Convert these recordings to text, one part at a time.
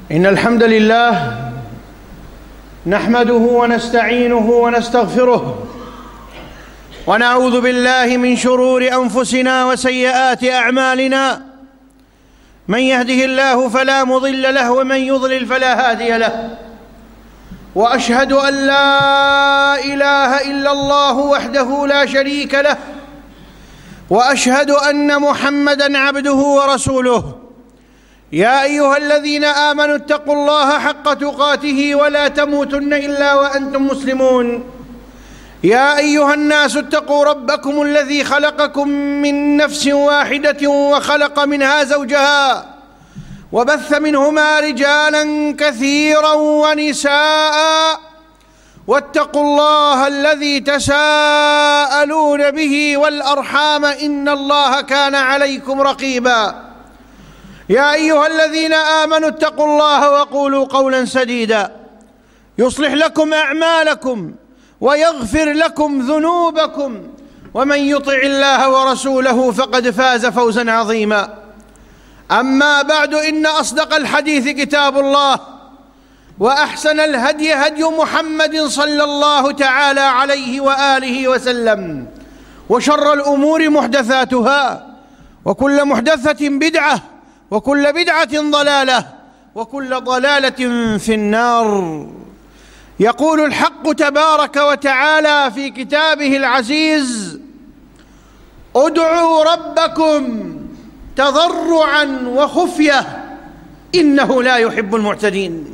إن الحمد لله نحمده ونستعينه ونستغفره ونعوذ بالله من شرور أنفسنا وسيئات أعمالنا. من يهده الله فلا مضل له ومن يضلل فلا هادي له. وأشهد أن لا إله إلا الله وحده لا شريك له، وأشهد أن محمدًا عبده ورسوله. يا أيها الذين آمنوا اتقوا الله حق تقاته ولا تموتن إلا وأنتم مسلمون. يا أيها الناس اتقوا ربكم الذي خلقكم من نفس واحدة وخلق منها زوجها وبث منهما رجالا كثيرا ونساء، واتقوا الله الذي تساءلون به والأرحام إن الله كان عليكم رقيبا. يا أيها الذين آمنوا اتقوا الله وقولوا قولا سديدا يصلح لكم أعمالكم ويغفر لكم ذنوبكم، ومن يطع الله ورسوله فقد فاز فوزا عظيما. أما بعد، إن أصدق الحديث كتاب الله، وأحسن الهدي هدي محمد صلى الله تعالى عليه وآله وسلم، وشر الأمور محدثاتها، وكل محدثة بدعة، وكل بدعة ضلالة، وكل ضلالة في النار. يقول الحق تبارك وتعالى في كتابه العزيز: ادعوا ربكم تضرعا وخفية إنه لا يحب المعتدين.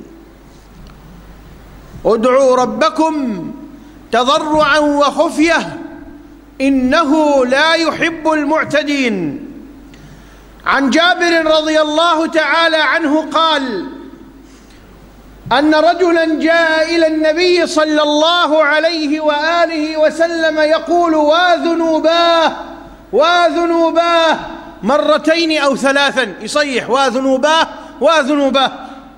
ادعوا ربكم تضرعا وخفية إنه لا يحب المعتدين. عن جابر رضي الله تعالى عنه قال أن رجلا جاء إلى النبي صلى الله عليه وآله وسلم يقول: واذنوباه واذنوباه، مرتين أو ثلاثا، يصيح واذنوباه واذنوباه.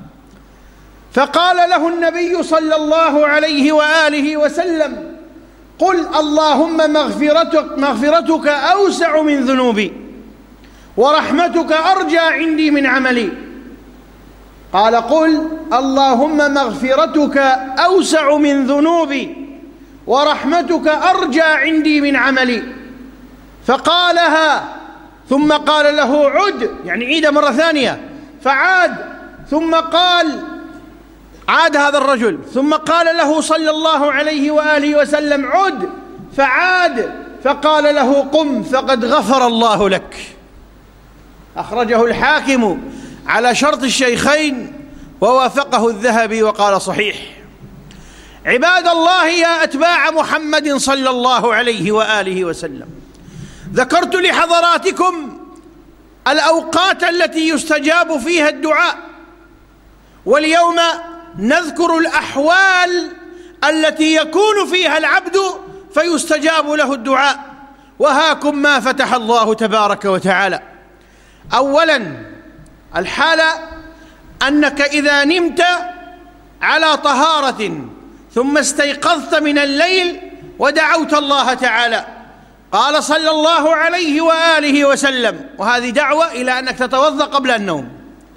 فقال له النبي صلى الله عليه وآله وسلم: قل اللهم مغفرتك أوسع من ذنوبي، ورحمتك أرجى عندي من عملي. قال: قل اللهم مغفرتك أوسع من ذنوبي، ورحمتك أرجى عندي من عملي. فقالها، ثم قال له: عد، يعني عيد مرة ثانية. فعاد، ثم قال: عاد هذا الرجل، ثم قال له صلى الله عليه وآله وسلم: عد. فعاد، فقال له: قم فقد غفر الله لك. أخرجه الحاكم على شرط الشيخين، ووافقه الذهبي وقال صحيح. عباد الله، يا أتباع محمد صلى الله عليه وآله وسلم، ذكرت لحضراتكم الأوقات التي يستجاب فيها الدعاء، واليوم نذكر الأحوال التي يكون فيها العبد فيستجاب له الدعاء. وهاكم ما فتح الله تبارك وتعالى. أولاً، الحالة أنك إذا نمت على طهارة ثم استيقظت من الليل ودعوت الله تعالى، قال صلى الله عليه وآله وسلم، وهذه دعوة إلى أنك تتوضأ قبل النوم: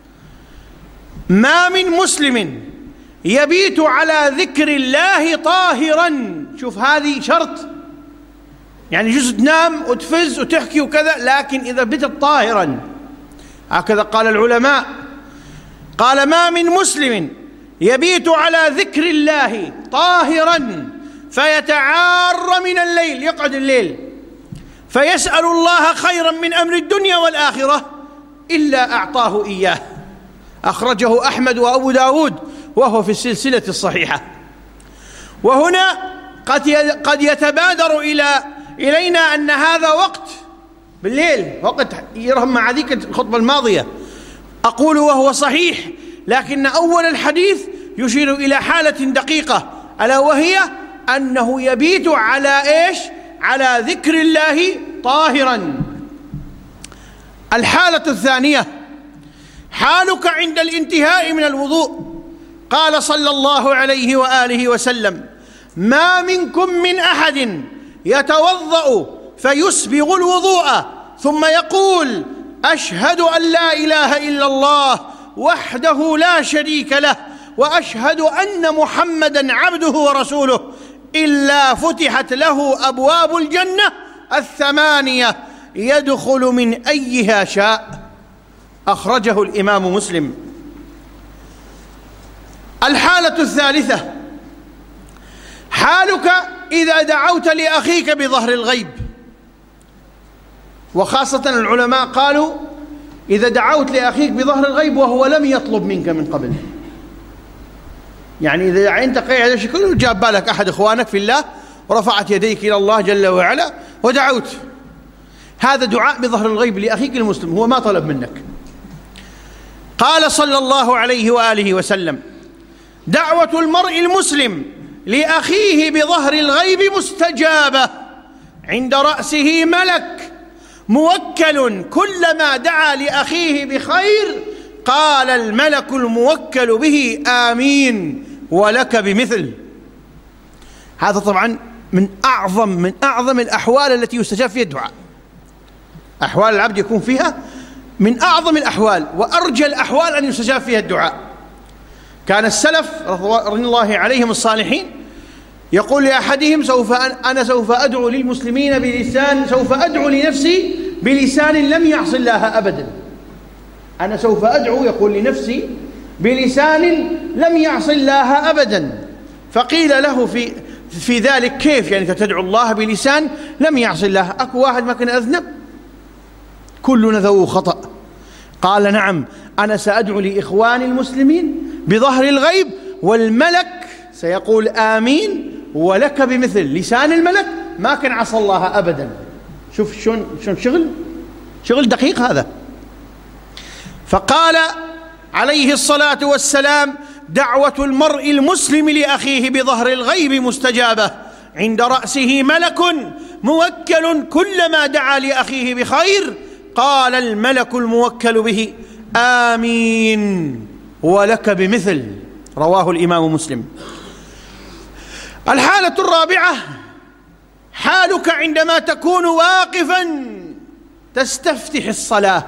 ما من مسلم يبيت على ذكر الله طاهراً. شوف، هذه شرط، يعني جزء تنام وتفز وتحكي وكذا، لكن إذا بتت طاهراً، هكذا قال العلماء. قال: ما من مسلم يبيت على ذكر الله طاهراً فيتعار من الليل، يقعد الليل فيسأل الله خيراً من أمر الدنيا والآخرة إلا أعطاه إياه. أخرجه أحمد وأبو داود وهو في السلسلة الصحيحة. وهنا قد يتبادر إلينا أن هذا وقت بالليل، وقت يرهم مع ذيك الخطبة الماضية، أقول وهو صحيح، لكن أول الحديث يشير إلى حالة دقيقة، ألا وهي أنه يبيت على إيش؟ على ذكر الله طاهراً. الحالة الثانية، حالك عند الانتهاء من الوضوء. قال صلى الله عليه وآله وسلم: ما منكم من أحد يتوضأ فيسبغ الوضوء ثم يقول: أشهد أن لا إله إلا الله وحده لا شريك له وأشهد أن محمدًا عبده ورسوله إلا فتحت له أبواب الجنة 8 يدخل من أيها شاء. أخرجه الإمام مسلم. الحالة الثالثة: حالك إذا دعوت لأخيك بظهر الغيب، وخاصة العلماء قالوا إذا دعوت لأخيك بظهر الغيب وهو لم يطلب منك من قبل، يعني إذا أنت قاعد شكل جاب بالك أحد إخوانك في الله ورفعت يديك إلى الله جل وعلا ودعوت، هذا دعاء بظهر الغيب لأخيك المسلم، هو ما طلب منك. قال صلى الله عليه وآله وسلم: دعوة المرء المسلم لأخيه بظهر الغيب مستجابة، عند رأسه ملك موكل كلما دعا لأخيه بخير قال الملك الموكل به آمين ولك بمثل. هذا طبعا من أعظم الأحوال التي يستجاب فيها الدعاء. أحوال العبد يكون فيها من أعظم الأحوال وأرجى الأحوال أن يستجاب فيها الدعاء. كان السلف رضي الله عليهم الصالحين يقول لأحدهم: أنا سوف أدعو للمسلمين بلسان، سوف أدعو لنفسي بلسان لم يعص الله أبدا. أنا سوف أدعو، يقول لنفسي، بلسان لم يعص الله أبدا. فقيل له في ذلك: كيف يعني تدعو الله بلسان لم يعص الله؟ أكو واحد ما كان أذنب؟ كلنا ذو خطأ. قال: نعم، أنا سأدعو لإخواني المسلمين بظهر الغيب والملك سيقول آمين ولك بمثل. لسان الملك ما كان عصى الله أبدا. شوف شون شغل دقيق هذا. فقال عليه الصلاة والسلام: دعوة المرء المسلم لأخيه بظهر الغيب مستجابة، عند رأسه ملك موكل كلما دعا لأخيه بخير قال الملك الموكل به آمين ولك بمثل. رواه الإمام مسلم. الحالة الرابعة: حالك عندما تكون واقفا تستفتح الصلاة،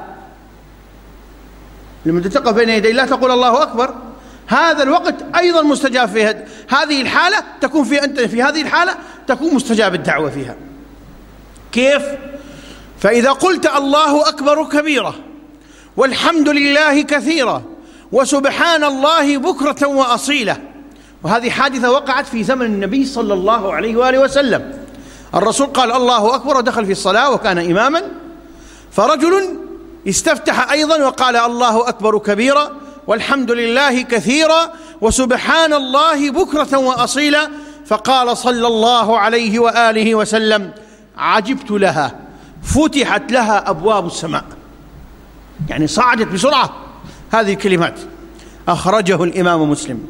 لما تقف بين يدي الله تقول الله أكبر، هذا الوقت أيضا مستجاب فيها. هذه الحالة تكون أنت في هذه الحالة تكون مستجاب الدعوة فيها. كيف؟ فإذا قلت الله أكبر كبيرة والحمد لله كثيرا وسبحان الله بكرة وأصيلة، وهذه حادثة وقعت في زمن النبي صلى الله عليه وآله وسلم. الرسول قال الله أكبر ودخل في الصلاة وكان إماما، فرجل استفتح أيضا وقال الله أكبر كبيرا والحمد لله كثيرا وسبحان الله بكرة وأصيلا، فقال صلى الله عليه وآله وسلم: عجبت لها، فتحت لها أبواب السماء، يعني صعدت بسرعة هذه الكلمات. أخرجه الإمام مسلم.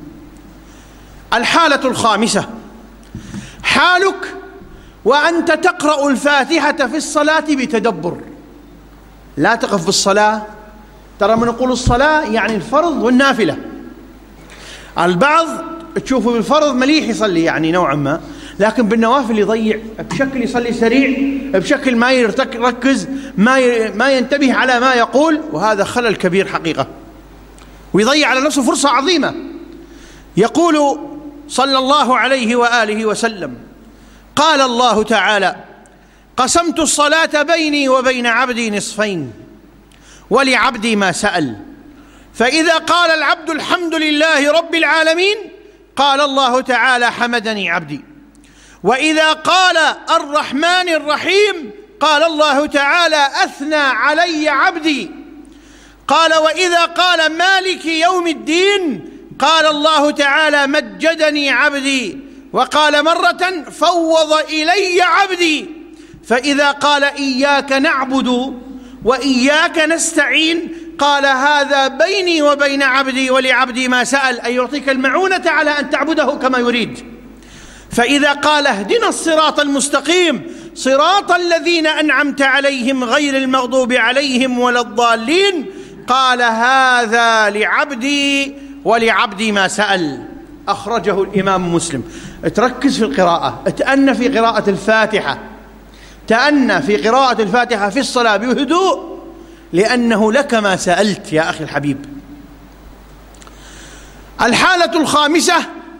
الحالة الخامسة: حالك وأنت تقرأ الفاتحة في الصلاة بتدبر، لا تقف بالصلاة. ترى من نقول الصلاة يعني الفرض والنافلة. البعض تشوفه بالفرض مليح يصلي يعني نوعا ما، لكن بالنوافل يضيع بشكل، يصلي سريع بشكل ما يركز، ما ينتبه على ما يقول، وهذا خلل كبير حقيقة، ويضيع على نفسه فرصة عظيمة. يقول صلى الله عليه وآله وسلم: قال الله تعالى: قسمت الصلاة بيني وبين عبدي نصفين ولعبدي ما سأل، فإذا قال العبد الحمد لله رب العالمين قال الله تعالى حمدني عبدي، وإذا قال الرحمن الرحيم قال الله تعالى أثنى علي عبدي، قال وإذا قال مالك يوم الدين قال الله تعالى مجدني عبدي، وقال مرة فوض إلي عبدي، فإذا قال إياك نعبد وإياك نستعين قال هذا بيني وبين عبدي ولعبدي ما سأل، أي يعطيك المعونة على أن تعبده كما يريد. فإذا قال اهدنا الصراط المستقيم صراط الذين أنعمت عليهم غير المغضوب عليهم ولا الضالين قال هذا لعبدي ولعبدي ما سأل. أخرجه الإمام مسلم. تركز في القراءة، تأنى في قراءة الفاتحة، تأنى في قراءة الفاتحة في الصلاة بهدوء، لأنه لك ما سألت يا أخي الحبيب. الحالة الخامسة،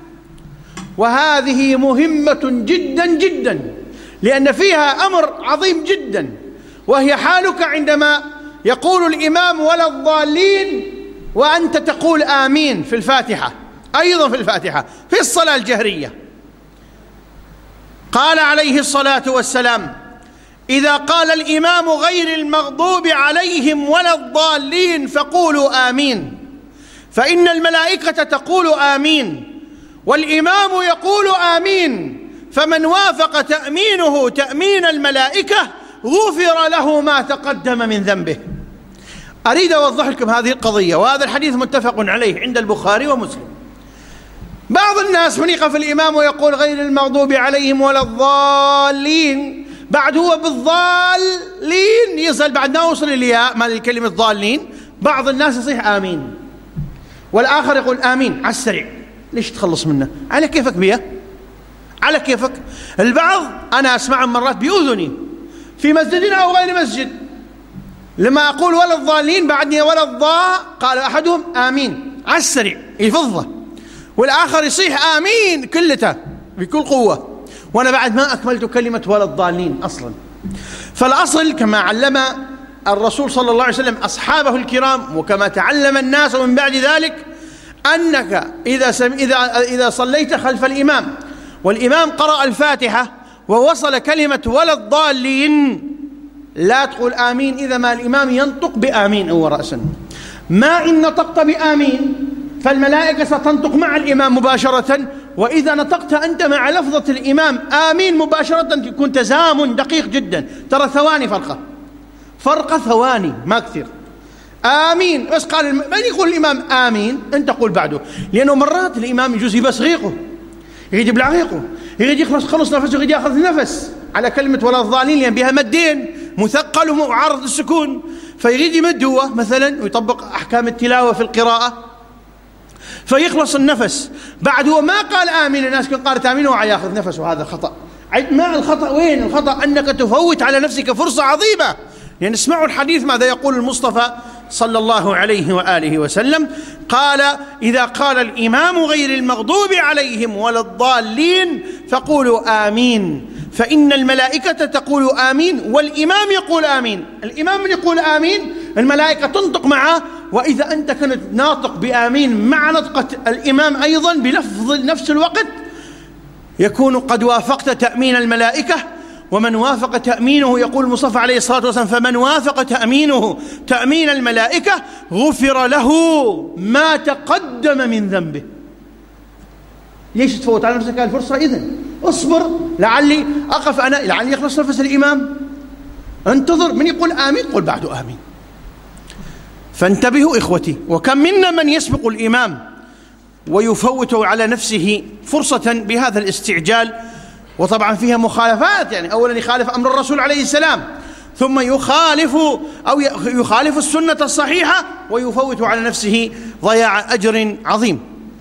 وهذه مهمة جدا جدا لأن فيها أمر عظيم جدا، وهي حالك عندما يقول الإمام ولا الضالين وأنت تقول آمين في الفاتحة، أيضا في الفاتحة في الصلاة الجهرية. قال عليه الصلاة والسلام: إذا قال الإمام غير المغضوب عليهم ولا الضالين فقولوا آمين، فإن الملائكة تقول آمين والإمام يقول آمين، فمن وافق تأمينه تأمين الملائكة غفر له ما تقدم من ذنبه. أريد أوضح لكم هذه القضية، وهذا الحديث متفق عليه عند البخاري ومسلم. بعض الناس من يقف الإمام ويقول غير المغضوب عليهم ولا الضالين، بعد هو بالضالين يصل، بعد ما وصل الياء مال الكلمة الضالين، بعض الناس يصيح آمين والآخر يقول آمين على السريع. ليش تخلص منه؟ على كيفك بيه، على كيفك. البعض أنا أسمع مرات بأذني في مسجد أو غير مسجد، لما أقول ولا الضالين بعدني ولا الضاء، قال أحدهم آمين على السريع يفضه، والآخر يصيح آمين كلته بكل قوة، وأنا بعد ما أكملت كلمة ولا الضالين أصلا. فالأصل كما علم الرسول صلى الله عليه وسلم أصحابه الكرام، وكما تعلم الناس من بعد ذلك، أنك إذا صليت خلف الإمام والإمام قرأ الفاتحة ووصل كلمة ولا الضالين، لا تقول آمين إذا ما الإمام ينطق بآمين أو رأسا. ما إن نطقت بآمين فالملائكة ستنطق مع الإمام مباشرة، وإذا نطقت أنت مع لفظة الإمام آمين مباشرة يكون تزامن دقيق جدا. ترى ثواني فرقة ثواني ما كثير. آمين بس قال من يقول الإمام آمين أنت قول بعده، لأنه مرات الإمام يجوز يبس غيقه، يريد يبلع غيقه، يريد يخلص نفسه، يريد يأخذ نفس على كلمة ولا الضالين لأن بها مدين مثقل ومعارض للسكون، فيريد يمد هو مثلا ويطبق أحكام التلاوة في القراءة فيخلص النفس. بعد هو ما قال آمين، الناس كان قالت آمين وهو يأخذ نفس، وهذا خطأ. ما الخطأ وين؟ الخطأ أنك تفوت على نفسك فرصة عظيمة، لأن اسمعوا الحديث ماذا يقول المصطفى صلى الله عليه وآله وسلم. قال: إذا قال الإمام غير المغضوب عليهم ولا الضالين فقولوا آمين، فإن الملائكة تقول آمين والإمام يقول آمين. الإمام يقول آمين الملائكة تنطق معه، وإذا أنت كنت ناطق بآمين مع نطقة الإمام أيضا بلفظ نفس الوقت يكون قد وافقت تأمين الملائكة. ومن وافق تأمينه، يقول المصطفى عليه الصلاة والسلام: فمن وافق تأمينه تأمين الملائكة غفر له ما تقدم من ذنبه. ليش تفوت على نفسك الفرصة؟ إذن اصبر لعلي أقف أنا، لعلي يخلص نفس الإمام، انتظر من يقول آمين قل بعده آمين. فانتبهوا إخوتي، وكم منا من يسبق الإمام ويفوت على نفسه فرصة بهذا الاستعجال، وطبعا فيها مخالفات، يعني أولا يخالف أمر الرسول عليه السلام، ثم يخالف السنة الصحيحة، ويفوت على نفسه ضياع أجر عظيم.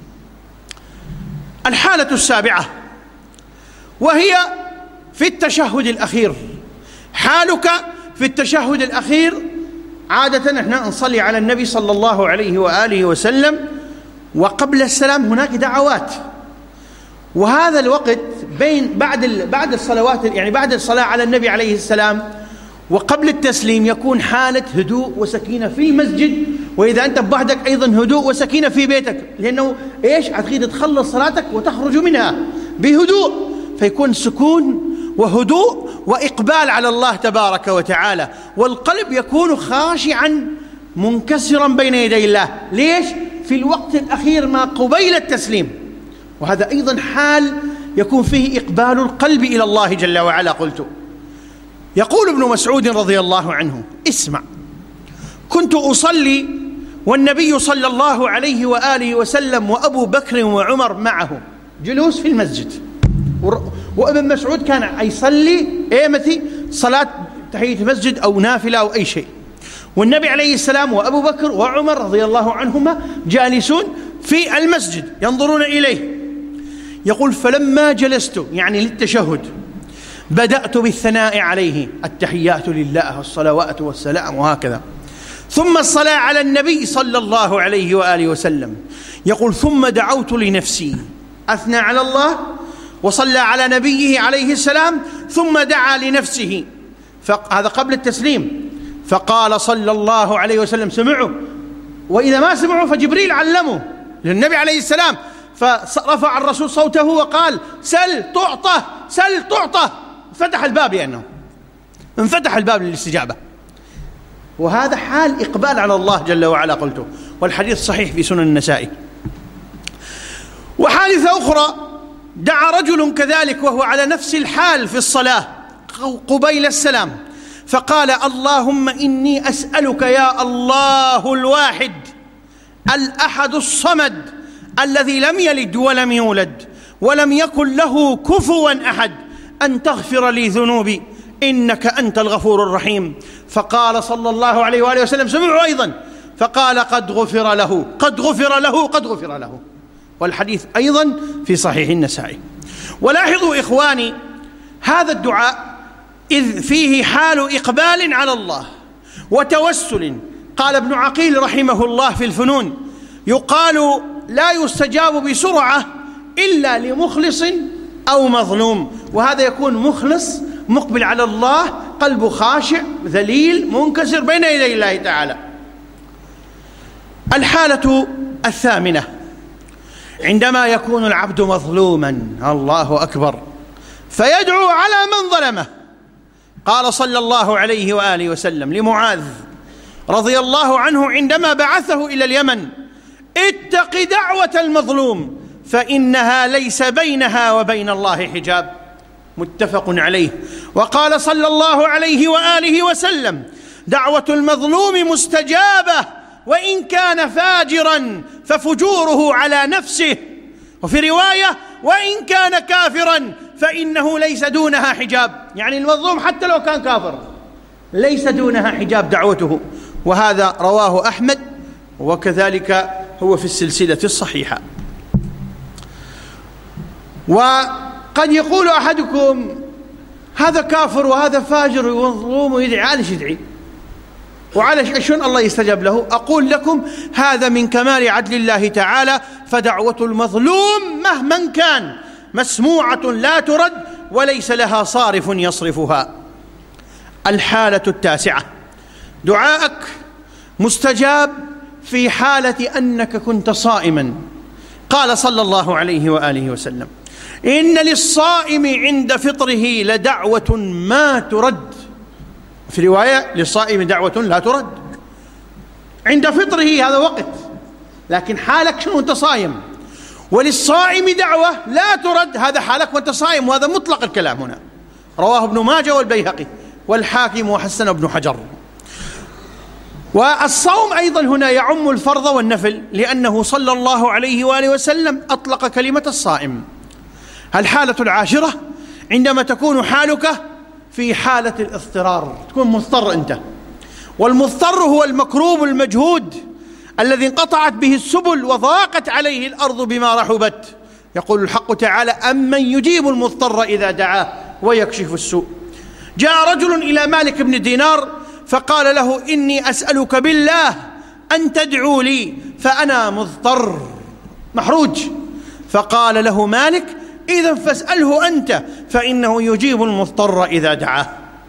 الحالة السابعة وهي في التشهد الأخير. حالك في التشهد الأخير، عادة احنا نصلي على النبي صلى الله عليه وآله وسلم، وقبل السلام هناك دعوات، وهذا الوقت بين بعد الصلوات، يعني بعد الصلاة على النبي عليه السلام وقبل التسليم يكون حالة هدوء وسكينة في المسجد، وإذا أنت بوحدك أيضا هدوء وسكينة في بيتك، لأنه إيش هتريد تخلص صلاتك وتخرج منها بهدوء، فيكون سكون وهدوء وإقبال على الله تبارك وتعالى، والقلب يكون خاشعا منكسرا بين يدي الله. ليش؟ في الوقت الأخير ما قبيل التسليم، وهذا أيضا حال يكون فيه إقبال القلب إلى الله جل وعلا. قلت: يقول ابن مسعود رضي الله عنه: اسمع، كنت أصلي والنبي صلى الله عليه وآله وسلم وأبو بكر وعمر معه جلوس في المسجد، وابن مسعود كان يصلي متى صلاة تحية المسجد أو نافلة أو أي شيء، والنبي عليه السلام وأبو بكر وعمر رضي الله عنهما جالسون في المسجد ينظرون إليه. يقول: فلما جلست يعني للتشهد بدأت بالثناء عليه، التحيات لله والصلوات والسلام وهكذا، ثم الصلاة على النبي صلى الله عليه وآله وسلم. يقول ثم دعوت لنفسي، أثنى على الله وصلى على نبيه عليه السلام ثم دعا لنفسه، هذا قبل التسليم. فقال صلى الله عليه وسلم سمعوا، وإذا ما سمعوا فجبريل علمه للنبي عليه السلام، فرفع الرسول صوته وقال سل تعطى سل تعطى، فتح الباب لأنه انفتح الباب للاستجابة. وهذا حال إقبال على الله جل وعلا قلته، والحديث صحيح في سنن النسائي. وحادثة أخرى، دعا رجل كذلك وهو على نفس الحال في الصلاة قبيل السلام، فقال اللهم إني أسألك يا الله الواحد الأحد الصمد الذي لم يلد ولم يولد ولم يكن له كفوا أحد أن تغفر لي ذنوبي إنك أنت الغفور الرحيم. فقال صلى الله عليه وآله وسلم سمعوا أيضا، فقال قد غفر له قد غفر له قد غفر له. والحديث أيضا في صحيح النسائي. ولاحظوا إخواني هذا الدعاء إذ فيه حال إقبال على الله وتوسل. قال ابن عقيل رحمه الله في الفنون يقال لا يستجاب بسرعة إلا لمخلص أو مظلوم، وهذا يكون مخلص مقبل على الله قلبه خاشع ذليل منكسر بين يدي الله تعالى. الحالة الثامنة عندما يكون العبد مظلوما، الله أكبر، فيدعو على من ظلمه. قال صلى الله عليه وآله وسلم لمعاذ رضي الله عنه عندما بعثه إلى اليمن اتق دعوة المظلوم فإنها ليس بينها وبين الله حجاب، متفق عليه. وقال صلى الله عليه وآله وسلم دعوة المظلوم مستجابة وإن كان فاجرا ففجوره على نفسه، وفي رواية وإن كان كافرا فإنه ليس دونها حجاب، يعني المظلوم حتى لو كان كافر ليس دونها حجاب دعوته. وهذا رواه أحمد وكذلك هو في السلسلة الصحيحة. وقد يقول أحدكم هذا كافر وهذا فاجر ومظلوم ويدعي، عالش يدعي وعلى شون الله يستجاب له؟ أقول لكم هذا من كمال عدل الله تعالى، فدعوة المظلوم مهما كان مسموعة لا ترد وليس لها صارف يصرفها. الحالة التاسعة دعاءك مستجاب في حالة أنك كنت صائما. قال صلى الله عليه وآله وسلم إن للصائم عند فطره لدعوة ما ترد، في رواية للصائم دعوة لا ترد. عند فطره هذا وقت، لكن حالك شنو أنت صايم، وللصائم دعوة لا ترد هذا حالك وأنت صايم، وهذا مطلق الكلام هنا. رواه ابن ماجه والبيهقي والحاكم وحسن ابن حجر. والصوم أيضا هنا يعم الفرض والنفل، لأنه صلى الله عليه وآله وسلم أطلق كلمة الصائم. الحالة العاشرة عندما تكون حالك في حالة الاضطرار، تكون مضطر أنت، والمضطر هو المكروب المجهود الذي انقطعت به السبل وضاقت عليه الأرض بما رحبت. يقول الحق تعالى أمن يجيب المضطر إذا دعاه ويكشف السوء. جاء رجل إلى مالك بن دينار فقال له إني أسألك بالله أن تدعو لي فأنا مضطر محروج. فقال له مالك إذن فاسأله أنت فإنه يجيب المضطر إذا دعاه.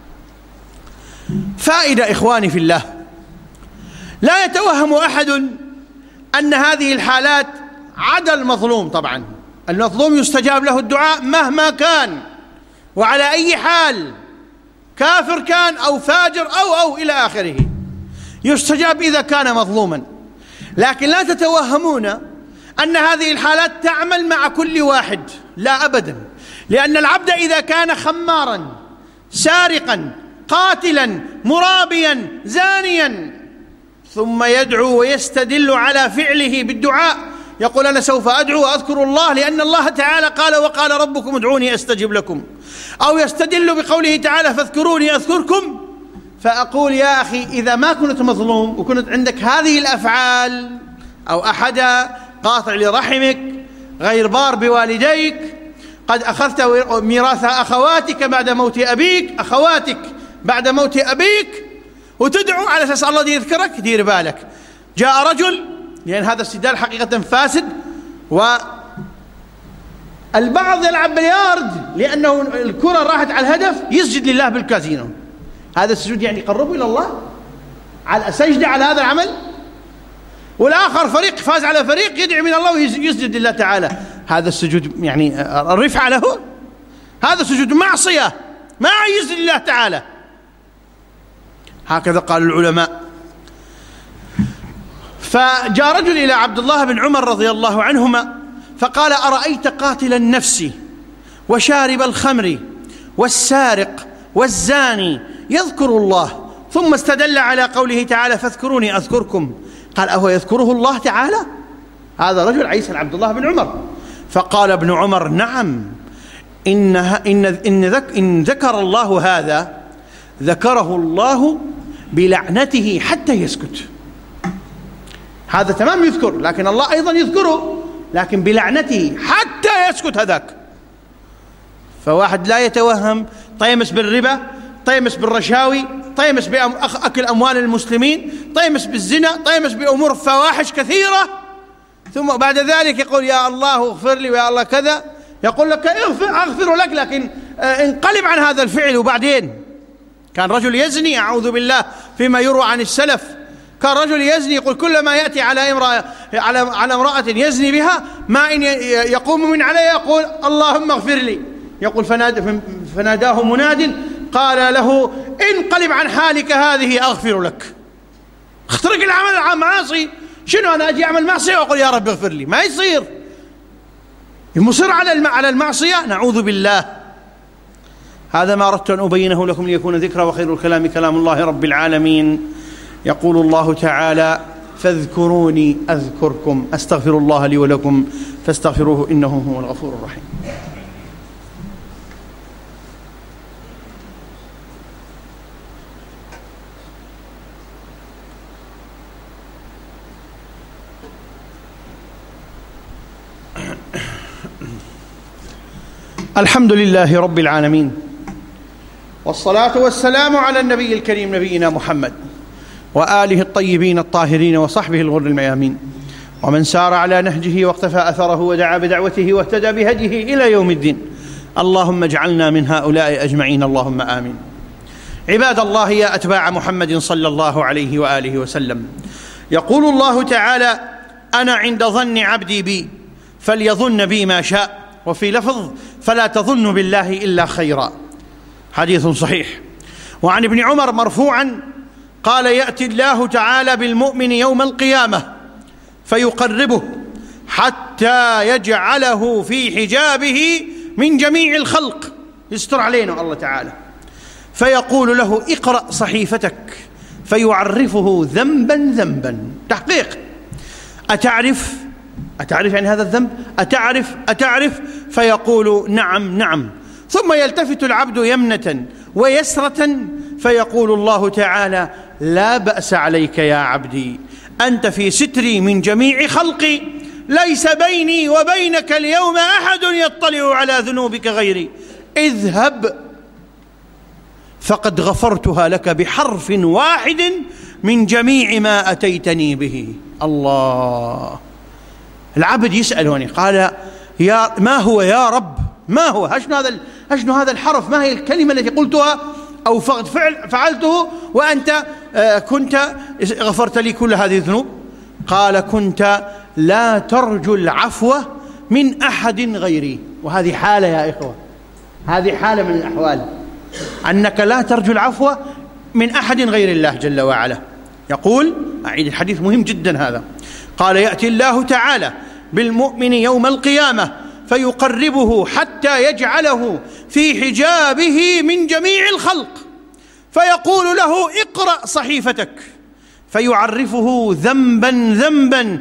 فائدة إخواني في الله، لا يتوهم أحد أن هذه الحالات عدا المظلوم. طبعا المظلوم يستجاب له الدعاء مهما كان وعلى أي حال، كافر كان أو فاجر أو إلى آخره، يستجاب إذا كان مظلوما. لكن لا تتوهمون أن هذه الحالات تعمل مع كل واحد، لا أبدا، لأن العبد إذا كان خمارا سارقا قاتلا مرابيا زانيا ثم يدعو ويستدل على فعله بالدعاء، يقول أنا سوف أدعو وأذكر الله لأن الله تعالى قال وقال ربكم ادعوني أستجب لكم، أو يستدل بقوله تعالى فاذكروني أذكركم. فأقول يا أخي إذا ما كنت مظلوم وكنت عندك هذه الأفعال، أو أحد قاطع لرحمك غير بار بوالديك، قد أخذت ميراث أخواتك بعد موت أبيك، أخواتك بعد موت أبيك، وتدعو على أساس الله يذكرك، دير بالك. جاء رجل، لأن هذا استدلال حقيقة فاسد، والبعض يلعب بليارد لأنه الكرة راحت على الهدف يسجد لله بالكازينو. هذا السجود يعني يقربه إلى الله، على سجدة على هذا العمل. والآخر فريق فاز على فريق يدعي من الله ويسجد لله تعالى. هذا السجود يعني الرفعة له، هذا سجود معصية ما يسجد لله تعالى. هكذا قال العلماء. فجاء رجل إلى عبد الله بن عمر رضي الله عنهما فقال: أرأيت قاتل النفس وشارب الخمر والسارق والزاني يذكر الله ثم استدل على قوله تعالى: فاذكروني أذكركم، قال: أهو يذكره الله تعالى؟ هذا رجل عيسى عبد الله بن عمر. فقال ابن عمر: نعم، إن ذكر الله هذا ذكره الله بلعنته حتى يسكت. هذا تمام يذكر، لكن الله أيضا يذكره لكن بلعنته حتى يسكت هذاك. فواحد لا يتوهم طيمس بالربا، طيمس بالرشاوي، طيمس بأكل أموال المسلمين، طيمس بالزنا، طيمس بأمور فواحش كثيرة، ثم بعد ذلك يقول: يا الله اغفر لي ويا الله كذا. يقول لك: أغفر لك، لكن انقلب عن هذا الفعل. وبعدين كان رجل يزني، أعوذ بالله، فيما يروى عن السلف، كان رجل يزني يقول: كلما يأتي على امرأة يزني بها ما إن يقوم من عليه يقول: اللهم اغفر لي. يقول: فناداه مناد قال له: انقلب عن حالك هذه أغفر لك. اخترق العمل معاصي. شنو أنا أجي أعمل معصية وأقول يا رب اغفر لي؟ ما يصير. مصر على المعصية، نعوذ بالله. هذا ما أردت أن أبينه لكم ليكون ذكرى، وخير الكلام كلام الله رب العالمين. يقول الله تعالى: فاذكروني أذكركم. أستغفر الله لي ولكم فاستغفروه إنه هو الغفور الرحيم. الحمد لله رب العالمين، والصلاة والسلام على النبي الكريم نبينا محمد وآله الطيبين الطاهرين وصحبه الغر الميامين، ومن سار على نهجه واقتفى أثره ودعا بدعوته واهتدى بهديه إلى يوم الدين. اللهم اجعلنا من هؤلاء أجمعين، اللهم آمين. عباد الله، يا أتباع محمد صلى الله عليه وآله وسلم، يقول الله تعالى: أنا عند ظن عبدي بي فليظن بي ما شاء، وفي لفظ: فلا تظن بالله إلا خيرا. حديث صحيح. وعن ابن عمر مرفوعا قال: يأتي الله تعالى بالمؤمن يوم القيامة فيقربه حتى يجعله في حجابه من جميع الخلق، يستر علينا الله تعالى، فيقول له: اقرأ صحيفتك، فيعرفه ذنبا ذنبا. تحقيق: أتعرف يعني هذا الذنب؟ أتعرف؟ فيقول: نعم نعم. ثم يلتفت العبد يمنة ويسرة فيقول الله تعالى: لا بأس عليك يا عبدي، أنت في ستري من جميع خلقي، ليس بيني وبينك اليوم أحد يطلع على ذنوبك غيري، اذهب فقد غفرتها لك بحرف واحد من جميع ما أتيتني به. الله. العبد يسأل هنا، قال: ما هو يا رب؟ ما هو؟ أشنو هذا الحرف؟ ما هي الكلمة التي قلتها أو فعلته وأنت كنت غفرت لي كل هذه الذنوب؟ قال: كنت لا ترجو العفو من أحد غيري. وهذه حالة يا إخوة، هذه حالة من الأحوال، أنك لا ترجو العفو من أحد غير الله جل وعلا. يقول، أعيد الحديث مهم جدا هذا، قال: يأتي الله تعالى بالمؤمن يوم القيامة فيقربه حتى يجعله في حجابه من جميع الخلق، فيقول له: اقرأ صحيفتك، فيعرفه ذنبا ذنبا.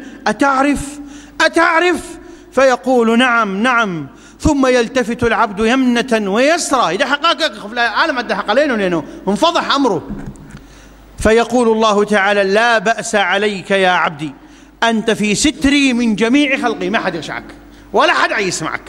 أتعرف؟ فيقول: نعم نعم. ثم يلتفت العبد يمنة ويسرى، إذا حقاك عالم أدحق علينا لأنه انفضح أمره، فيقول الله تعالى: لا بأس عليك يا عبدي، أنت في ستري من جميع خلقي، ما حد يخشعك ولا حد يسمعك،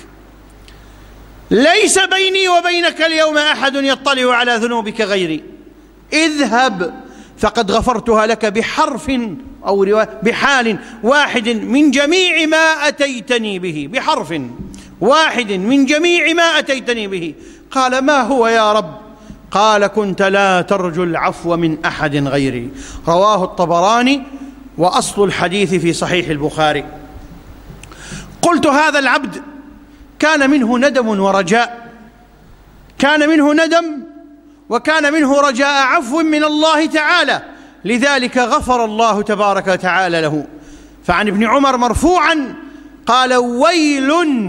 ليس بيني وبينك اليوم أحد يطلع على ذنوبك غيري، اذهب فقد غفرتها لك بحرف أو بحال واحد من جميع ما أتيتني به، بحرف واحد من جميع ما أتيتني به. قال: ما هو يا رب؟ قال: كنت لا ترجو العفو من أحد غيري. رواه الطبراني، وأصل الحديث في صحيح البخاري. قلت: هذا العبد كان منه ندم ورجاء، كان منه ندم وكان منه رجاء عفو من الله تعالى، لذلك غفر الله تبارك وتعالى له. فعن ابن عمر مرفوعا قال: ويل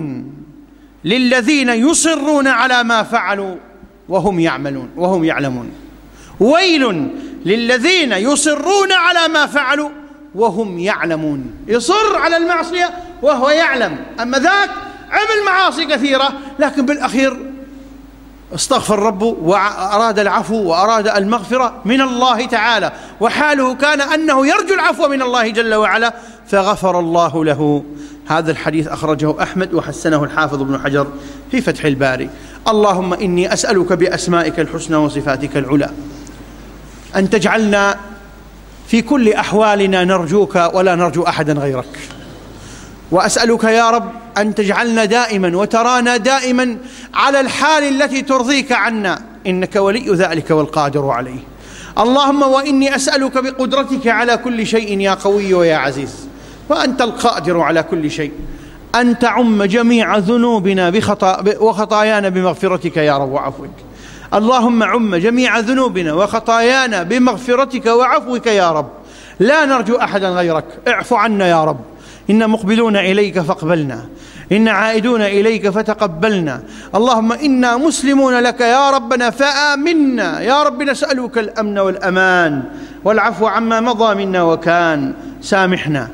للذين يصرون على ما فعلوا وهم يعلمون. ويل للذين يصرون على ما فعلوا وهم يعلمون. يصر على المعصية وهو يعلم، أما ذاك عمل معاصي كثيرة لكن بالأخير استغفر ربه وأراد العفو وأراد المغفرة من الله تعالى، وحاله كان أنه يرجو العفو من الله جل وعلا فغفر الله له. هذا الحديث أخرجه أحمد وحسنه الحافظ ابن حجر في فتح الباري. اللهم إني أسألك بأسمائك الحسنى وصفاتك العلى أن تجعلنا في كل أحوالنا نرجوك ولا نرجو أحدا غيرك، وأسألك يا رب أن تجعلنا دائما وترانا دائما على الحال التي ترضيك عنا، إنك ولي ذلك والقادر عليه. اللهم وإني أسألك بقدرتك على كل شيء يا قوي ويا عزيز، وأنت القادر على كل شيء، أن تعم جميع ذنوبنا وخطايانا بمغفرتك يا رب وعفوك. اللهم عم جميع ذنوبنا وخطايانا بمغفرتك وعفوك يا رب، لا نرجو أحدا غيرك، اعف عنا يا رب. إنا مقبلون إليك فاقبلنا، إنا عائدون إليك فتقبلنا. اللهم إنا مسلمون لك يا ربنا فآمنا يا رب، نسألك الأمن والأمان والعفو عما مضى منا وكان. سامحنا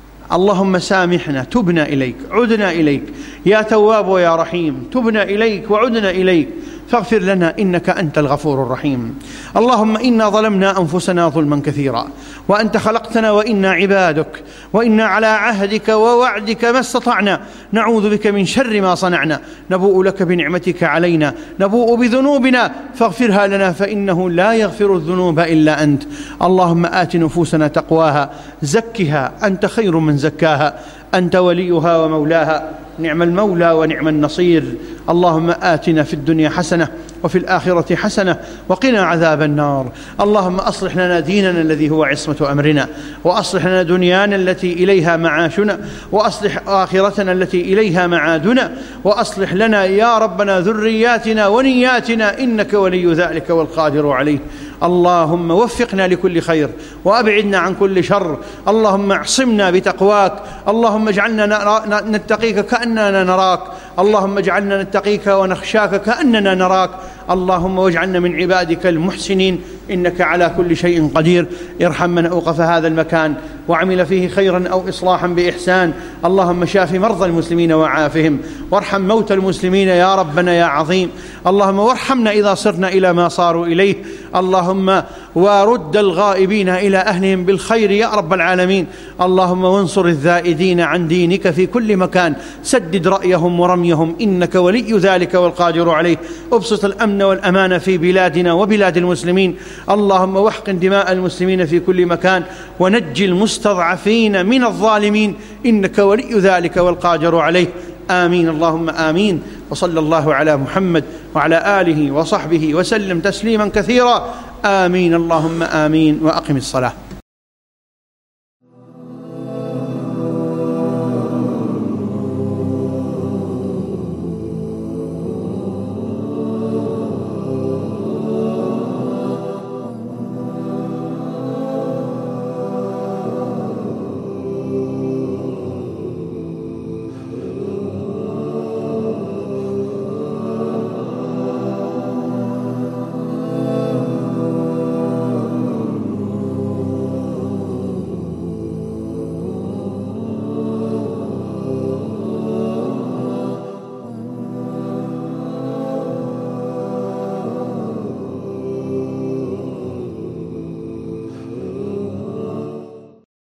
اللهم سامحنا، تبنا إليك، عدنا إليك يا تواب ويا رحيم، تبنا إليك وعدنا إليك، فاغفر لنا إنك أنت الغفور الرحيم. اللهم إنا ظلمنا أنفسنا ظلما كثيرا، وأنت خلقتنا وإنا عبادك، وإنا على عهدك ووعدك ما استطعنا، نعوذ بك من شر ما صنعنا، نبوء لك بنعمتك علينا، نبوء بذنوبنا فاغفرها لنا فإنه لا يغفر الذنوب إلا أنت. اللهم آت نفوسنا تقواها، زكها أنت خير من زكاها، أنت وليها ومولاها، نعم المولى ونعم النصير. اللهم آتنا في الدنيا حسنة وفي الآخرة حسنة وقنا عذاب النار. اللهم أصلح لنا ديننا الذي هو عصمة أمرنا، وأصلح لنا دنيانا التي إليها معاشنا، وأصلح آخرتنا التي إليها معادنا، وأصلح لنا يا ربنا ذرياتنا ونياتنا، إنك ولي ذلك والقادر عليه. اللهم وفقنا لكل خير وأبعدنا عن كل شر. اللهم اعصمنا بتقواك، اللهم اجعلنا نتقيك كأننا نراك، اللهم اجعلنا نتقيك ونخشاك كأننا نراك. اللهم واجعلنا من عبادك المحسنين، إنك على كل شيء قدير. ارحم من أوقف هذا المكان وعمل فيه خيرا أو إصلاحا بإحسان. اللهم شاف مرضى المسلمين وعافهم، وارحم موتى المسلمين يا ربنا يا عظيم. اللهم وارحمنا إذا صرنا إلى ما صاروا إليه. اللهم ورد الغائبين إلى أهلهم بالخير يا رب العالمين. اللهم وانصر الذائدين عن دينك في كل مكان، سدد رأيهم ورميهم، إنك ولي ذلك والقادر عليه. ابسط الأمن والأمان في بلادنا وبلاد المسلمين. اللهم واحقن دماء المسلمين في كل مكان، ونجي المستضعفين من الظالمين، إنك ولي ذلك والقادر عليه. آمين اللهم آمين. وصلى الله على محمد وعلى آله وصحبه وسلم تسليما كثيرا. آمين اللهم آمين. وأقم الصلاة.